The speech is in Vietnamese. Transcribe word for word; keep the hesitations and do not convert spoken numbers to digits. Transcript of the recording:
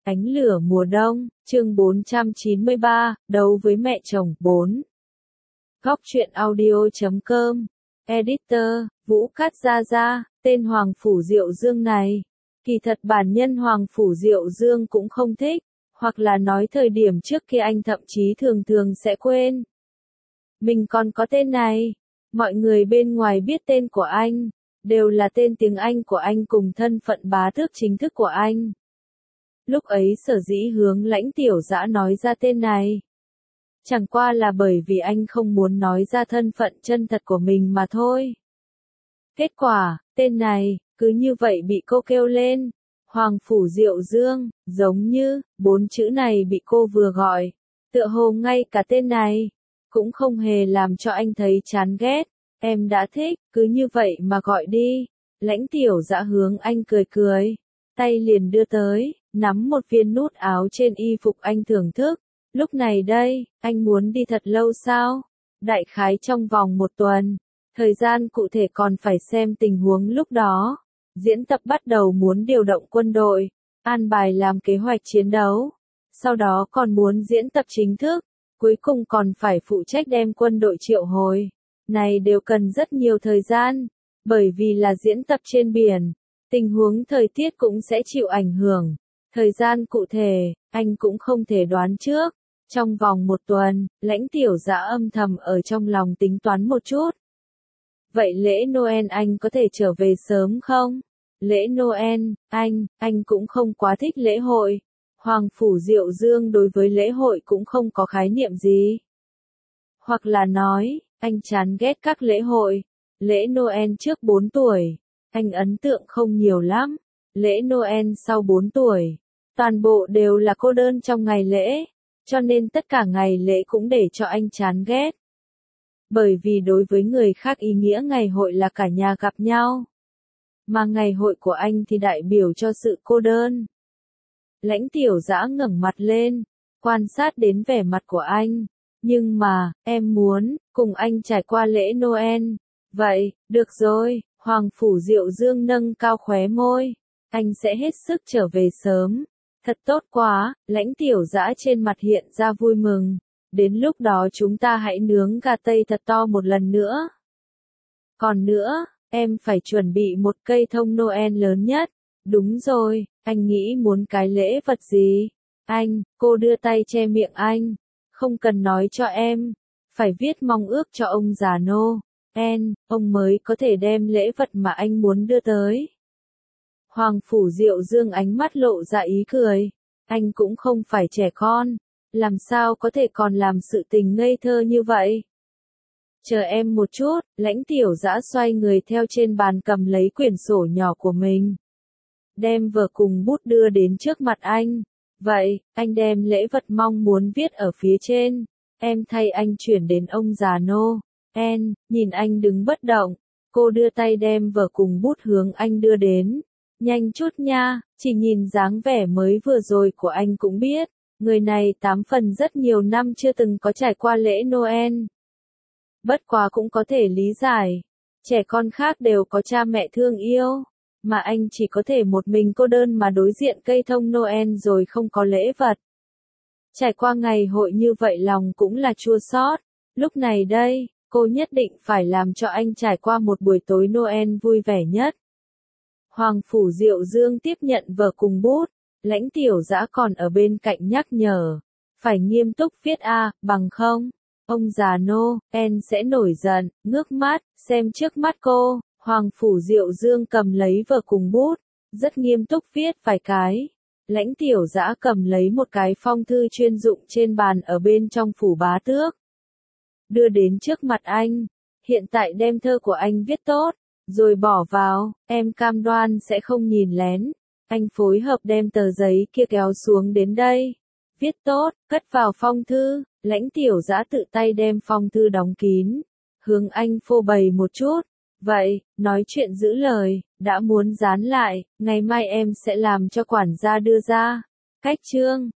Ánh lửa mùa đông, chương bốn trăm chín mươi ba, đấu với mẹ chồng, bốn. Góc truyện audio chấm com, Editor, Vũ Cát Gia Gia, tên Hoàng Phủ Diệu Dương này. Kỳ thật bản nhân Hoàng Phủ Diệu Dương cũng không thích, hoặc là nói thời điểm trước kia anh thậm chí thường thường sẽ quên. Mình còn có tên này, mọi người bên ngoài biết tên của anh, đều là tên tiếng Anh của anh cùng thân phận bá tước chính thức của anh. Lúc ấy sở dĩ hướng Lãnh Tiểu Dã nói ra tên này. Chẳng qua là bởi vì anh không muốn nói ra thân phận chân thật của mình mà thôi. Kết quả, tên này, cứ như vậy bị cô kêu lên. Hoàng Phủ Diệu Dương, giống như, bốn chữ này bị cô vừa gọi. Tựa hồ ngay cả tên này, cũng không hề làm cho anh thấy chán ghét. Em đã thích, cứ như vậy mà gọi đi. Lãnh Tiểu Dã hướng anh cười cười. Tay liền đưa tới, nắm một viên nút áo trên y phục anh thưởng thức. Lúc này đây, anh muốn đi thật lâu sao? Đại khái trong vòng một tuần. Thời gian cụ thể còn phải xem tình huống lúc đó. Diễn tập bắt đầu muốn điều động quân đội, an bài làm kế hoạch chiến đấu. Sau đó còn muốn diễn tập chính thức. Cuối cùng còn phải phụ trách đem quân đội triệu hồi. Này đều cần rất nhiều thời gian. Bởi vì là diễn tập trên biển. Tình huống thời tiết cũng sẽ chịu ảnh hưởng. Thời gian cụ thể, anh cũng không thể đoán trước. Trong vòng một tuần, Lãnh Tiểu Dã âm thầm ở trong lòng tính toán một chút. Vậy lễ Noel anh có thể trở về sớm không? Lễ Noel, anh, anh cũng không quá thích lễ hội. Hoàng Phủ Diệu Dương đối với lễ hội cũng không có khái niệm gì. Hoặc là nói, anh chán ghét các lễ hội. Lễ Noel trước bốn tuổi, anh ấn tượng không nhiều lắm. Lễ Noel sau bốn tuổi, toàn bộ đều là cô đơn trong ngày lễ, cho nên tất cả ngày lễ cũng để cho anh chán ghét. Bởi vì đối với người khác ý nghĩa ngày hội là cả nhà gặp nhau, mà ngày hội của anh thì đại biểu cho sự cô đơn. Lãnh Tiểu Dã ngẩng mặt lên, quan sát đến vẻ mặt của anh. Nhưng mà, em muốn, cùng anh trải qua lễ Noel. Vậy, được rồi, Hoàng Phủ Diệu Dương nâng cao khóe môi. Anh sẽ hết sức trở về sớm. Thật tốt quá, Lãnh Tiểu Dã trên mặt hiện ra vui mừng. Đến lúc đó chúng ta hãy nướng gà tây thật to một lần nữa. Còn nữa, em phải chuẩn bị một cây thông Noel lớn nhất. Đúng rồi, anh nghĩ muốn cái lễ vật gì? Anh, cô đưa tay che miệng anh. Không cần nói cho em. Phải viết mong ước cho ông già Noel, ông mới có thể đem lễ vật mà anh muốn đưa tới. Hoàng Phủ Diệu Dương ánh mắt lộ ra ý cười. Anh cũng không phải trẻ con. Làm sao có thể còn làm sự tình ngây thơ như vậy? Chờ em một chút, Lãnh Tiểu Dã xoay người theo trên bàn cầm lấy quyển sổ nhỏ của mình. Đem vở cùng bút đưa đến trước mặt anh. Vậy, anh đem lễ vật mong muốn viết ở phía trên. Em thay anh chuyển đến ông già Noel, nhìn anh đứng bất động. Cô đưa tay đem vở cùng bút hướng anh đưa đến. Nhanh chút nha, chỉ nhìn dáng vẻ mới vừa rồi của anh cũng biết. Người này tám phần rất nhiều năm chưa từng có trải qua lễ Noel. Bất quá cũng có thể lý giải. Trẻ con khác đều có cha mẹ thương yêu. Mà anh chỉ có thể một mình cô đơn mà đối diện cây thông Noel rồi không có lễ vật. Trải qua ngày hội như vậy lòng cũng là chua xót. Lúc này đây, cô nhất định phải làm cho anh trải qua một buổi tối Noel vui vẻ nhất. Hoàng Phủ Diệu Dương tiếp nhận vở cùng bút. Lãnh Tiểu Dã còn ở bên cạnh nhắc nhở. Phải nghiêm túc viết a, bằng không, ông già Noel sẽ nổi giận, ngước mắt, xem trước mắt cô. Hoàng Phủ Diệu Dương cầm lấy vở cùng bút, rất nghiêm túc viết vài cái. Lãnh Tiểu Dã cầm lấy một cái phong thư chuyên dụng trên bàn ở bên trong phủ bá tước. Đưa đến trước mặt anh. Hiện tại đem thơ của anh viết tốt, rồi bỏ vào, em cam đoan sẽ không nhìn lén. Anh phối hợp đem tờ giấy kia kéo xuống đến đây. Viết tốt, cất vào phong thư. Lãnh Tiểu Dã tự tay đem phong thư đóng kín. Hướng anh phô bày một chút. Vậy, nói chuyện giữ lời, đã muốn dán lại, ngày mai em sẽ làm cho quản gia đưa ra. Cách chương,